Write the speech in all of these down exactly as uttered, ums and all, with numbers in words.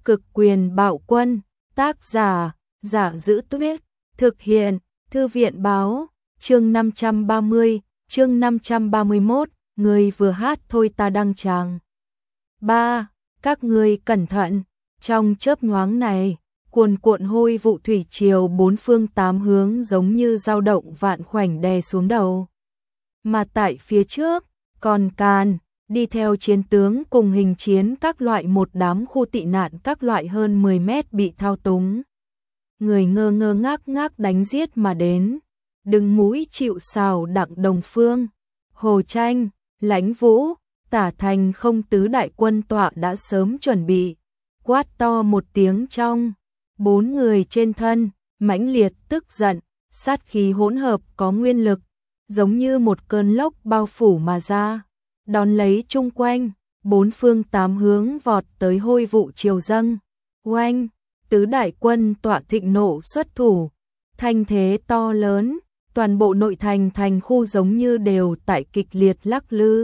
Cực quyền bạo quân, tác giả, Giả Giữ Tuyết, thực hiện, Thư viện báo, chương năm trăm ba mươi, chương năm trăm ba mươi mốt, người vừa hát thôi ta đăng tràng. ba. Các ngươi cẩn thận, trong chớp nhoáng này, cuồn cuộn hôi vụ thủy triều bốn phương tám hướng giống như dao động vạn khoảnh đè xuống đầu. Mà tại phía trước, còn Càn, đi theo chiến tướng cùng hình chiến các loại một đám khu tị nạn các loại hơn mười mét bị thao túng. Người ngơ ngơ ngác ngác đánh giết mà đến, đứng mũi chịu sào Đặng Đồng Phương, Hồ Tranh, Lãnh Vũ, Tả Thành không tứ đại quân tọa đã sớm chuẩn bị, quát to một tiếng trong, bốn người trên thân, mãnh liệt tức giận, sát khí hỗn hợp có nguyên lực, giống như một cơn lốc bao phủ mà ra, đón lấy chung quanh, bốn phương tám hướng vọt tới hôi vụ triều dâng, oanh, tứ đại quân tọa thịnh nộ xuất thủ, thanh thế to lớn, toàn bộ nội thành thành khu giống như đều tại kịch liệt lắc lư.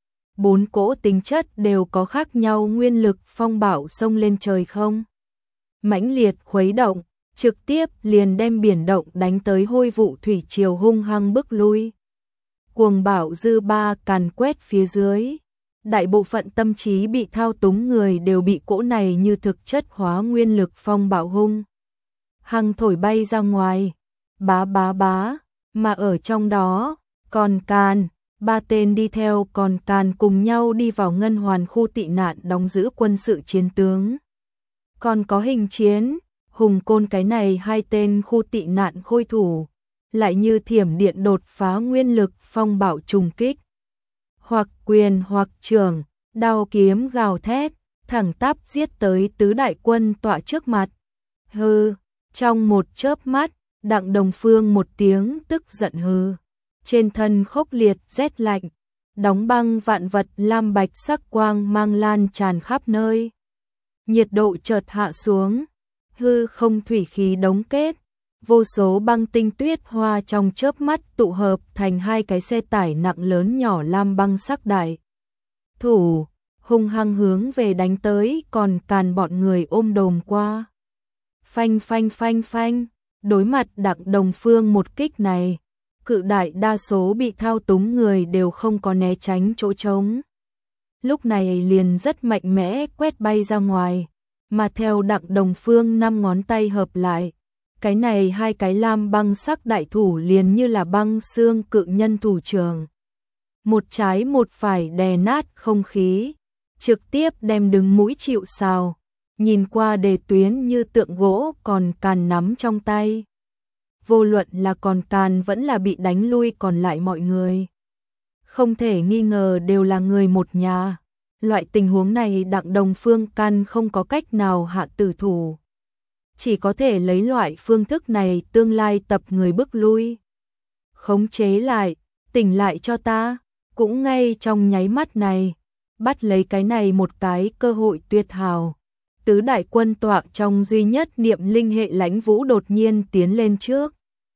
Bốn cỗ tính chất đều có khác nhau nguyên lực phong bạo xông lên trời không. Mãnh liệt khuấy động, trực tiếp liền đem biển động đánh tới hôi vụ thủy triều hung hăng bức lui. Cuồng bạo dư ba càn quét phía dưới. Đại bộ phận tâm trí bị thao túng người đều bị cỗ này như thực chất hóa nguyên lực phong bạo hung hăng thổi bay ra ngoài. Bá bá bá, mà ở trong đó, còn Càn, ba tên đi theo còn Càn cùng nhau đi vào ngân hoàn khu tị nạn đóng giữ quân sự chiến tướng. Còn có hình chiến, hùng côn cái này hai tên khu tị nạn khôi thủ, lại như thiểm điện đột phá nguyên lực phong bạo trùng kích. Hoặc quyền hoặc trường, đao kiếm gào thét, thẳng tắp giết tới tứ đại quân tọa trước mặt. Hừ, trong một chớp mắt, Đặng Đồng Phương một tiếng tức giận hừ. Trên thân khốc liệt rét lạnh, đóng băng vạn vật lam bạch sắc quang mang lan tràn khắp nơi. Nhiệt độ chợt hạ xuống, hư không thủy khí đống kết, vô số băng tinh tuyết hoa trong chớp mắt tụ hợp thành hai cái xe tải nặng lớn nhỏ lam băng sắc đại. Thủ, hung hăng hướng về đánh tới còn Càn bọn người ôm đồm qua. Phanh phanh phanh phanh, đối mặt Đặng Đồng Phương một kích này, cự đại đa số bị thao túng người đều không có né tránh chỗ trống. Lúc này liền rất mạnh mẽ quét bay ra ngoài, mà theo Đặng Đồng Phương năm ngón tay hợp lại, cái này hai cái lam băng sắc đại thủ liền như là băng xương cự nhân thủ trường. Một trái một phải đè nát không khí, trực tiếp đem đứng mũi chịu sào, nhìn qua đề tuyến như tượng gỗ còn Càn nắm trong tay. Vô luận là còn Càn vẫn là bị đánh lui còn lại mọi người. Không thể nghi ngờ đều là người một nhà. Loại tình huống này Đặng Đồng Phương căn không có cách nào hạ tử thủ. Chỉ có thể lấy loại phương thức này tương lai tập người bước lui. Khống chế lại, tỉnh lại cho ta, cũng ngay trong nháy mắt này. Bắt lấy cái này một cái cơ hội tuyệt hảo. Tứ đại quân tọa trong duy nhất niệm linh hệ Lãnh Vũ đột nhiên tiến lên trước.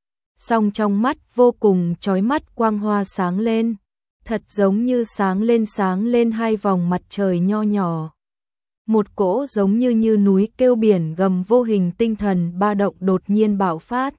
Song trong mắt vô cùng chói mắt quang hoa sáng lên, thật giống như sáng lên sáng lên hai vòng mặt trời nho nhỏ. Một cỗ giống như như núi kêu biển gầm vô hình tinh thần ba động đột nhiên bạo phát.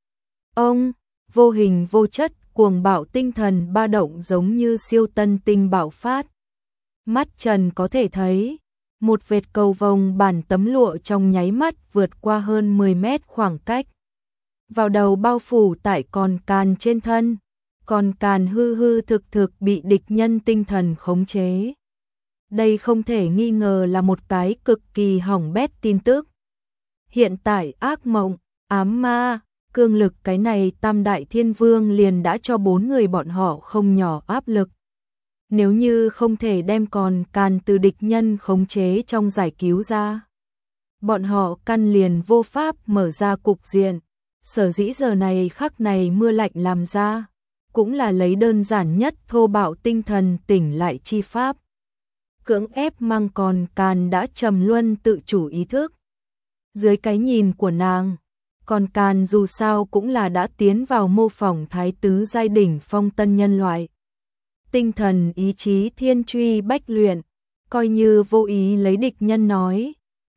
Ông, vô hình vô chất cuồng bạo tinh thần ba động giống như siêu tân tinh bạo phát. Mắt trần có thể thấy, một vệt cầu vồng bản tấm lụa trong nháy mắt vượt qua hơn mười mét khoảng cách. Vào đầu bao phủ tại còn Càn trên thân, còn Càn hư hư thực thực bị địch nhân tinh thần khống chế. Đây không thể nghi ngờ là một cái cực kỳ hỏng bét tin tức. Hiện tại ác mộng, ám ma, cương lực cái này tam đại thiên vương liền đã cho bốn người bọn họ không nhỏ áp lực. Nếu như không thể đem còn Càn từ địch nhân khống chế trong giải cứu ra, bọn họ căn liền vô pháp mở ra cục diện. Sở dĩ giờ này khắc này mưa lạnh làm ra, cũng là lấy đơn giản nhất thô bạo tinh thần tỉnh lại chi pháp. Cưỡng ép mang còn Càn đã trầm luân tự chủ ý thức. Dưới cái nhìn của nàng, còn Càn dù sao cũng là đã tiến vào mô phỏng thái tứ giai đỉnh phong tân nhân loại. Tinh thần ý chí thiên truy bách luyện, coi như vô ý lấy địch nhân nói,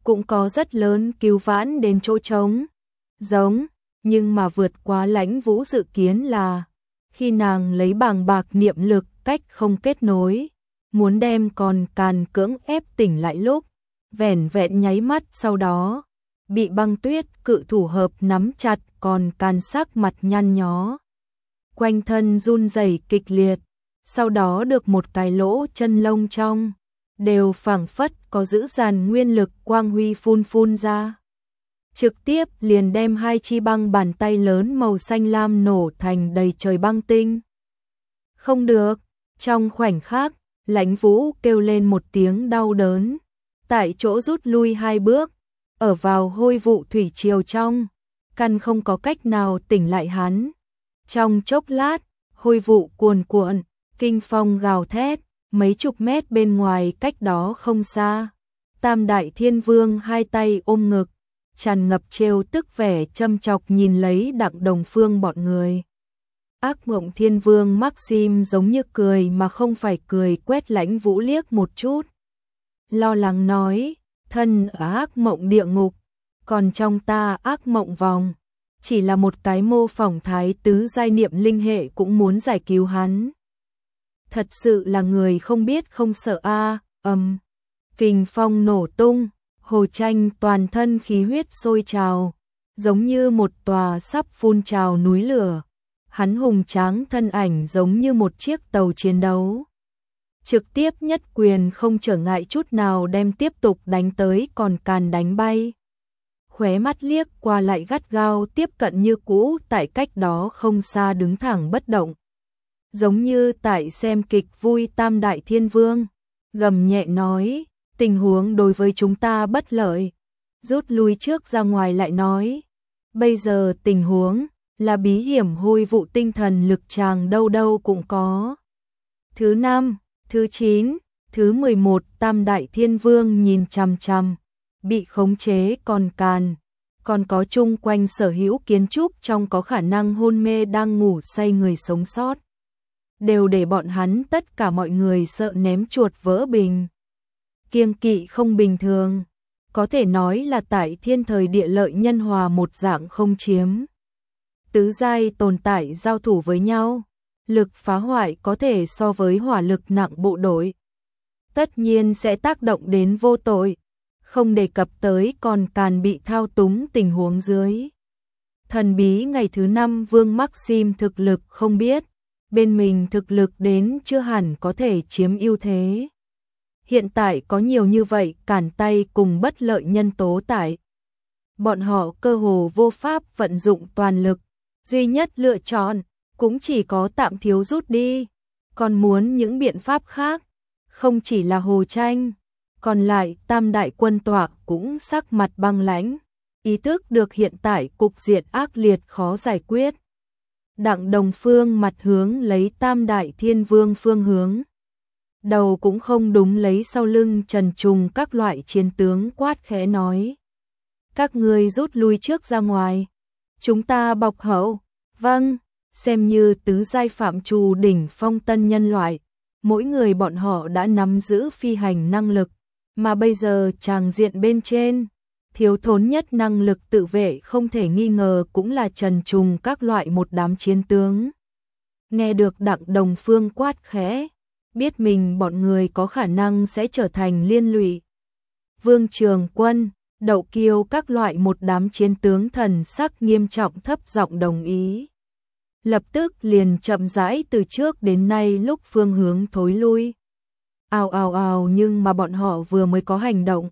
cũng có rất lớn cứu vãn đến chỗ trống. Giống, nhưng mà vượt quá Lãnh Vũ dự kiến là khi nàng lấy bàng bạc niệm lực cách không kết nối, muốn đem còn càn cưỡng ép tỉnh lại lúc, vẻn vẹn nháy mắt sau đó, bị băng tuyết cự thủ hợp nắm chặt còn càn sắc mặt nhăn nhó. Quanh thân run rẩy kịch liệt, sau đó được một cái lỗ chân lông trong, đều phảng phất có giữ dàn nguyên lực quang huy phun phun ra. Trực tiếp liền đem hai chi băng bàn tay lớn màu xanh lam nổ thành đầy trời băng tinh. Không được, trong khoảnh khắc, Lãnh Vũ kêu lên một tiếng đau đớn, tại chỗ rút lui hai bước, ở vào hôi vụ thủy triều trong, căn không có cách nào tỉnh lại hắn. Trong chốc lát, hôi vụ cuồn cuộn, kinh phong gào thét, mấy chục mét bên ngoài cách đó không xa. Tam Đại Thiên Vương hai tay ôm ngực, tràn ngập trêu tức vẻ châm chọc nhìn lấy Đặng Đồng Phương bọn người. Ác Mộng Thiên Vương Maxim giống như cười mà không phải cười quét Lãnh Vũ liếc một chút. Lo lắng nói, thân ở ác mộng địa ngục, còn trong ta ác mộng vòng, chỉ là một cái mô phỏng thái tứ giai niệm linh hệ cũng muốn giải cứu hắn. Thật sự là người không biết không sợ a. Ầm, kình phong nổ tung, Hồ Tranh toàn thân khí huyết sôi trào, giống như một tòa sắp phun trào núi lửa. Hắn hùng tráng thân ảnh giống như một chiếc tàu chiến đấu, trực tiếp nhất quyền không trở ngại chút nào đem tiếp tục đánh tới còn càn đánh bay. Khóe mắt liếc qua lại gắt gao tiếp cận như cũ tại cách đó không xa đứng thẳng bất động. Giống như tại xem kịch vui Tam Đại Thiên Vương, gầm nhẹ nói, tình huống đối với chúng ta bất lợi. Rút lui trước ra ngoài lại nói, bây giờ tình huống là bí hiểm hôi vụ tinh thần lực chàng đâu đâu cũng có. Thứ năm, thứ chín, thứ mười một Tam Đại Thiên Vương nhìn chằm chằm, bị khống chế còn càn, còn có chung quanh sở hữu kiến trúc trong có khả năng hôn mê đang ngủ say người sống sót. Đều để bọn hắn tất cả mọi người sợ ném chuột vỡ bình. Kiêng kỵ không bình thường, có thể nói là tại thiên thời địa lợi nhân hòa một dạng không chiếm. Tứ giai tồn tại giao thủ với nhau, lực phá hoại có thể so với hỏa lực nặng bộ đội. Tất nhiên sẽ tác động đến vô tội, không đề cập tới còn càn bị thao túng tình huống dưới. Thần bí ngày thứ năm Vương Maxim thực lực không biết, bên mình thực lực đến chưa hẳn có thể chiếm ưu thế. Hiện tại có nhiều như vậy cản tay cùng bất lợi nhân tố tại. Bọn họ cơ hồ vô pháp vận dụng toàn lực, duy nhất lựa chọn cũng chỉ có tạm thiếu rút đi, còn muốn những biện pháp khác, không chỉ là Hồ Tranh, còn lại Tam Đại quân tọa cũng sắc mặt băng lãnh, ý thức được hiện tại cục diện ác liệt khó giải quyết. Đặng Đồng Phương mặt hướng lấy Tam Đại Thiên Vương phương hướng, đầu cũng không đúng lấy sau lưng trần trùng các loại chiến tướng quát khẽ nói, các ngươi rút lui trước ra ngoài, chúng ta bọc hậu. Vâng, xem như tứ giai phạm trù đỉnh phong tân nhân loại, mỗi người bọn họ đã nắm giữ phi hành năng lực, mà bây giờ tràng diện bên trên, thiếu thốn nhất năng lực tự vệ không thể nghi ngờ cũng là trần trùng các loại một đám chiến tướng. Nghe được Đặng Đồng Phương quát khẽ, biết mình bọn người có khả năng sẽ trở thành liên lụy. Vương Trường Quân, Đậu Kiêu các loại một đám chiến tướng thần sắc nghiêm trọng thấp giọng đồng ý. Lập tức liền chậm rãi từ trước đến nay lúc phương hướng thối lui. Ào ào ào nhưng mà bọn họ vừa mới có hành động.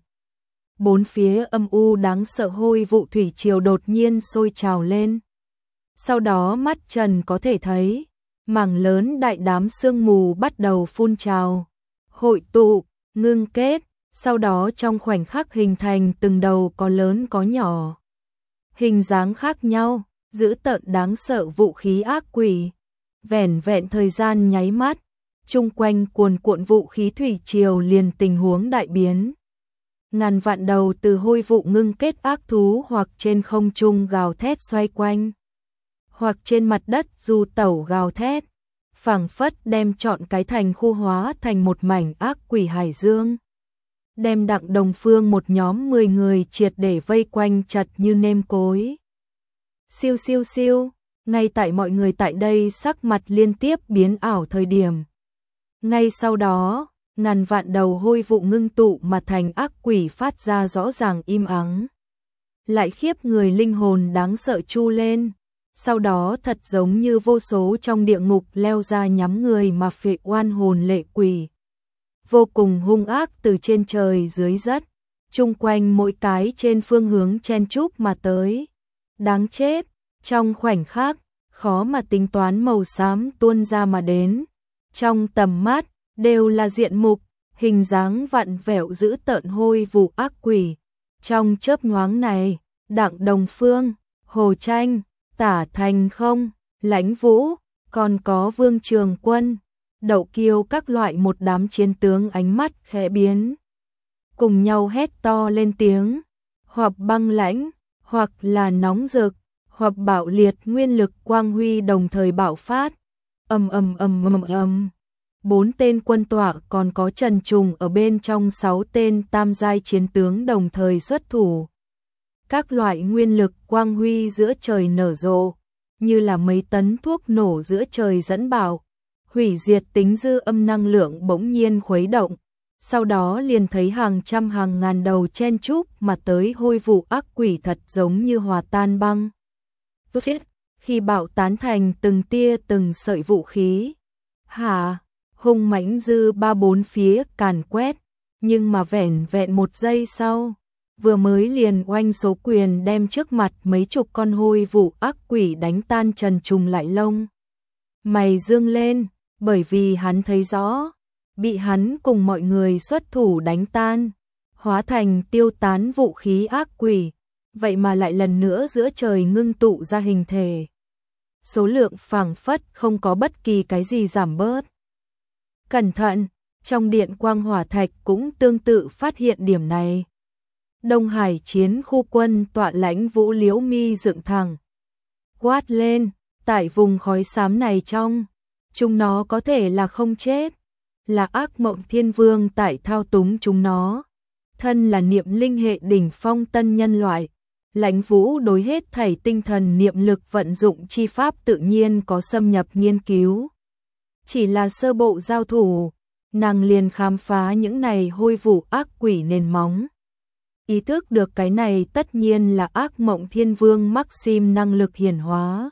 Bốn phía âm u đáng sợ hôi vụ thủy triều đột nhiên sôi trào lên. Sau đó mắt trần có thể thấy, mảng lớn đại đám sương mù bắt đầu phun trào, hội tụ, ngưng kết, sau đó trong khoảnh khắc hình thành từng đầu có lớn có nhỏ. Hình dáng khác nhau, dữ tợn đáng sợ vũ khí ác quỷ. Vẻn vẹn thời gian nháy mắt, chung quanh cuồn cuộn vũ khí thủy triều liền tình huống đại biến. Ngàn vạn đầu từ hôi vụ ngưng kết ác thú hoặc trên không trung gào thét xoay quanh, hoặc trên mặt đất du tẩu gào thét, phảng phất đem trọn cái thành khu hóa thành một mảnh ác quỷ hải dương. đem Đặng Đồng Phương một nhóm mười người triệt để vây quanh chặt như nêm cối. Siêu siêu siêu, ngay tại mọi người tại đây sắc mặt liên tiếp biến ảo thời điểm. Ngay sau đó, ngàn vạn đầu hôi vụ ngưng tụ mà thành ác quỷ phát ra rõ ràng im ắng. Lại khiếp người linh hồn đáng sợ chu lên, sau đó thật giống như vô số trong địa ngục leo ra nhắm người mà phệ oan hồn lệ quỷ. Vô cùng hung ác từ trên trời dưới đất, chung quanh mỗi cái trên phương hướng chen chúc mà tới. Đáng chết, trong khoảnh khắc, khó mà tính toán màu xám tuôn ra mà đến. Trong tầm mắt, đều là diện mục, hình dáng vặn vẹo dữ tợn hôi vụ ác quỷ. Trong chớp nhoáng này, Đặng Đồng Phương, Hồ Tranh, Tả Thành Không, Lãnh Vũ, còn có Vương Trường Quân, Đậu Kiêu các loại một đám chiến tướng ánh mắt khẽ biến. Cùng nhau hét to lên tiếng, hoặc băng lãnh, hoặc là nóng rực, hoặc bạo liệt nguyên lực quang huy đồng thời bạo phát. Ầm ầm ầm ầm ầm. Bốn tên quân tọa còn có Trần Trùng ở bên trong sáu tên tam giai chiến tướng đồng thời xuất thủ. Các loại nguyên lực quang huy giữa trời nở rộ, như là mấy tấn thuốc nổ giữa trời dẫn bạo, hủy diệt tính dư âm năng lượng bỗng nhiên khuấy động, sau đó liền thấy hàng trăm hàng ngàn đầu chen chúc mà tới hôi vụ ác quỷ thật giống như hòa tan băng. Khi bạo tán thành từng tia từng sợi vũ khí. Hả? Hung mãnh dư ba bốn phía càn quét, nhưng mà vẻn vẹn một giây sau, vừa mới liền oanh số quyền đem trước mặt mấy chục con hôi vụ ác quỷ đánh tan. Trần Trùng lại lông mày dương lên, bởi vì hắn thấy rõ, bị hắn cùng mọi người xuất thủ đánh tan, hóa thành tiêu tán vũ khí ác quỷ, vậy mà lại lần nữa giữa trời ngưng tụ ra hình thể. Số lượng phảng phất không có bất kỳ cái gì giảm bớt. Cẩn thận, trong điện quang hỏa thạch cũng tương tự phát hiện điểm này. Đông Hải chiến khu quân tọa Lãnh Vũ liễu mi dựng thẳng, quát lên, tại vùng khói xám này trong, chúng nó có thể là không chết, là ác mộng thiên vương tại thao túng chúng nó. Thân là niệm linh hệ đỉnh phong tân nhân loại, Lãnh Vũ đối hết thảy tinh thần niệm lực vận dụng chi pháp tự nhiên có xâm nhập nghiên cứu. Chỉ là sơ bộ giao thủ, nàng liền khám phá những này hôi vụ ác quỷ nền móng. Ý thức được cái này tất nhiên là ác mộng thiên vương Maxim năng lực hiển hóa.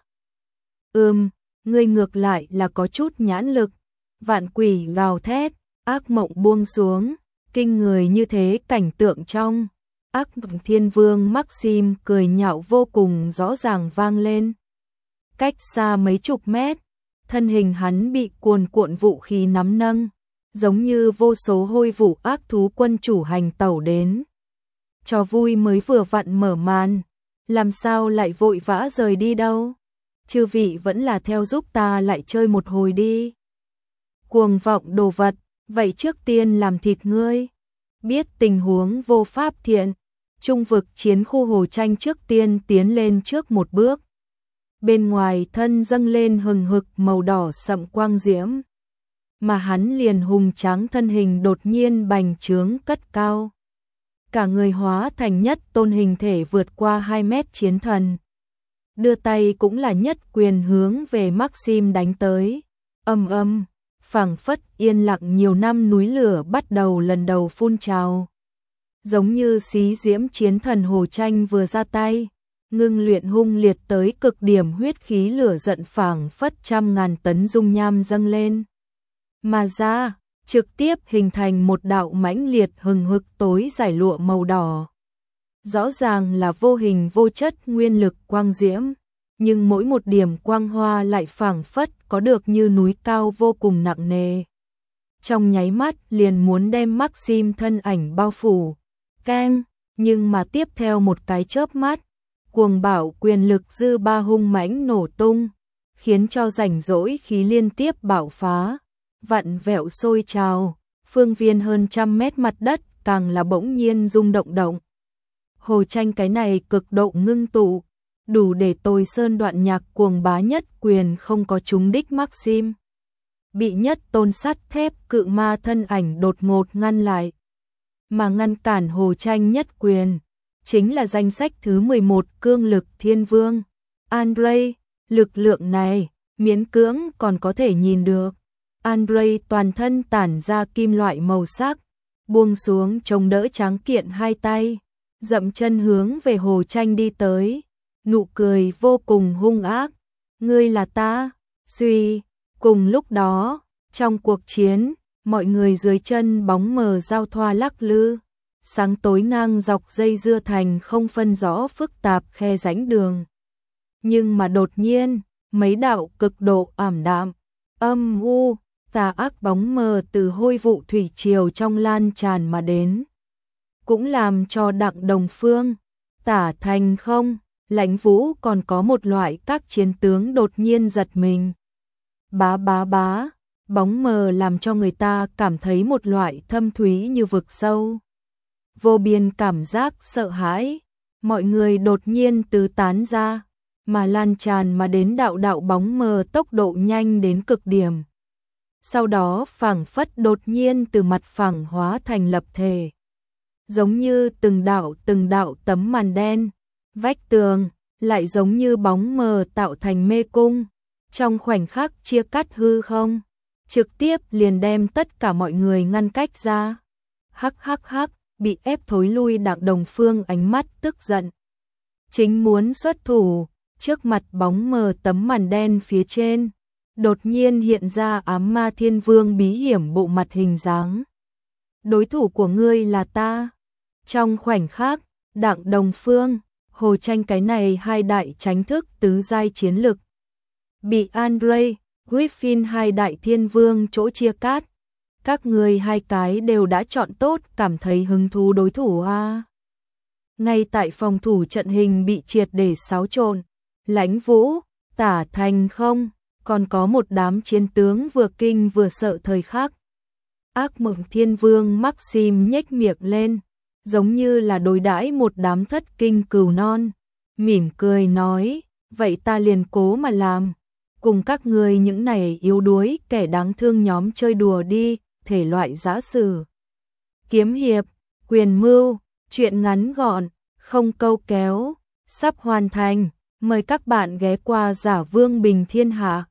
Ừm, ngươi ngược lại là có chút nhãn lực. Vạn quỷ gào thét, ác mộng buông xuống, kinh người như thế cảnh tượng trong. Ác mộng thiên vương Maxim cười nhạo vô cùng rõ ràng vang lên. Cách xa mấy chục mét, thân hình hắn bị cuồn cuộn vũ khí nắm nâng, giống như vô số hôi vụ ác thú quân chủ hành tẩu đến. Trò vui mới vừa vặn mở màn, làm sao lại vội vã rời đi đâu? Chư vị vẫn là theo giúp ta lại chơi một hồi đi. Cuồng vọng đồ vật, vậy trước tiên làm thịt ngươi. Biết tình huống vô pháp thiện, trung vực chiến khu Hồ Tranh trước tiên tiến lên trước một bước. Bên ngoài thân dâng lên hừng hực màu đỏ sậm quang diễm, mà hắn liền hùng tráng thân hình đột nhiên bành trướng cất cao. Cả người hóa thành nhất tôn hình thể vượt qua hai mét chiến thần. Đưa tay cũng là nhất quyền hướng về Maxim đánh tới. Âm âm, phảng phất yên lặng nhiều năm núi lửa bắt đầu lần đầu phun trào. Giống như xí diễm chiến thần Hồ Tranh vừa ra tay, ngưng luyện hung liệt tới cực điểm huyết khí lửa giận phảng phất trăm ngàn tấn dung nham dâng lên. Mà ra, trực tiếp hình thành một đạo mãnh liệt hừng hực tối giải lụa màu đỏ. Rõ ràng là vô hình vô chất nguyên lực quang diễm, nhưng mỗi một điểm quang hoa lại phảng phất có được như núi cao vô cùng nặng nề. Trong nháy mắt liền muốn đem Maxim thân ảnh bao phủ. Keng, nhưng mà tiếp theo một cái chớp mắt, cuồng bạo quyền lực dư ba hung mãnh nổ tung, khiến cho rảnh rỗi khí liên tiếp bạo phá, vặn vẹo sôi trào, phương viên hơn trăm mét mặt đất càng là bỗng nhiên rung động động. Hồ Tranh cái này cực độ ngưng tụ, đủ để tôi sơn đoạn nhạc cuồng bá nhất quyền không có trúng đích Maxim. Bị nhất tôn sắt thép cự ma thân ảnh đột ngột ngăn lại. mà ngăn cản Hồ Tranh nhất quyền, chính là danh sách thứ mười một cương lực thiên vương. Andre, lực lượng này, miễn cưỡng còn có thể nhìn được. Andre toàn thân tản ra kim loại màu sắc, buông xuống chống đỡ tráng kiện hai tay, dậm chân hướng về Hồ Tranh đi tới, nụ cười vô cùng hung ác. Ngươi là ta, suy, cùng lúc đó, trong cuộc chiến, mọi người dưới chân bóng mờ giao thoa lắc lư, sáng tối ngang dọc dây dưa thành không phân rõ phức tạp khe rãnh đường. Nhưng mà đột nhiên, mấy đạo cực độ ảm đạm, âm u, tà ác bóng mờ từ hôi vụ thủy triều trong lan tràn mà đến, cũng làm cho Đặng Đồng Phương, Tả Thành Không, Lãnh Vũ còn có một loại các chiến tướng đột nhiên giật mình. Bá bá bá, bóng mờ làm cho người ta cảm thấy một loại thâm thúy như vực sâu. Vô biên cảm giác sợ hãi, mọi người đột nhiên tứ tán ra, mà lan tràn mà đến đạo đạo bóng mờ tốc độ nhanh đến cực điểm. Sau đó phảng phất đột nhiên từ mặt phẳng hóa thành lập thể. Giống như từng đạo từng đạo tấm màn đen, vách tường, lại giống như bóng mờ tạo thành mê cung, trong khoảnh khắc chia cắt hư không, trực tiếp liền đem tất cả mọi người ngăn cách ra. Hắc hắc hắc, bị ép thối lui Đặng Đồng Phương ánh mắt tức giận. Chính muốn xuất thủ, trước mặt bóng mờ tấm màn đen phía trên, đột nhiên hiện ra ám ma thiên vương bí hiểm bộ mặt hình dáng. Đối thủ của ngươi là ta. Trong khoảnh khắc, Đặng Đồng Phương, Hồ Tranh cái này hai đại tránh thức tứ giai chiến lực, bị Andre, Griffin hai đại thiên vương chỗ chia cắt. Các người hai cái đều đã chọn tốt, cảm thấy hứng thú đối thủ à. Ngay tại phòng thủ trận hình bị triệt để xáo trộn, Lãnh Vũ, Tả Thành Không, còn có một đám chiến tướng vừa kinh vừa sợ thời khắc. Ác mộng thiên vương Maxim nhếch miệng lên, giống như là đối đãi một đám thất kinh cừu non, mỉm cười nói, vậy ta liền cố mà làm, cùng các người những này yếu đuối kẻ đáng thương nhóm chơi đùa đi. Thể loại giã sử, kiếm hiệp, quyền mưu, truyện ngắn gọn, không câu kéo, sắp hoàn thành, mời các bạn ghé qua Giả Vương Bình Thiên Hạ.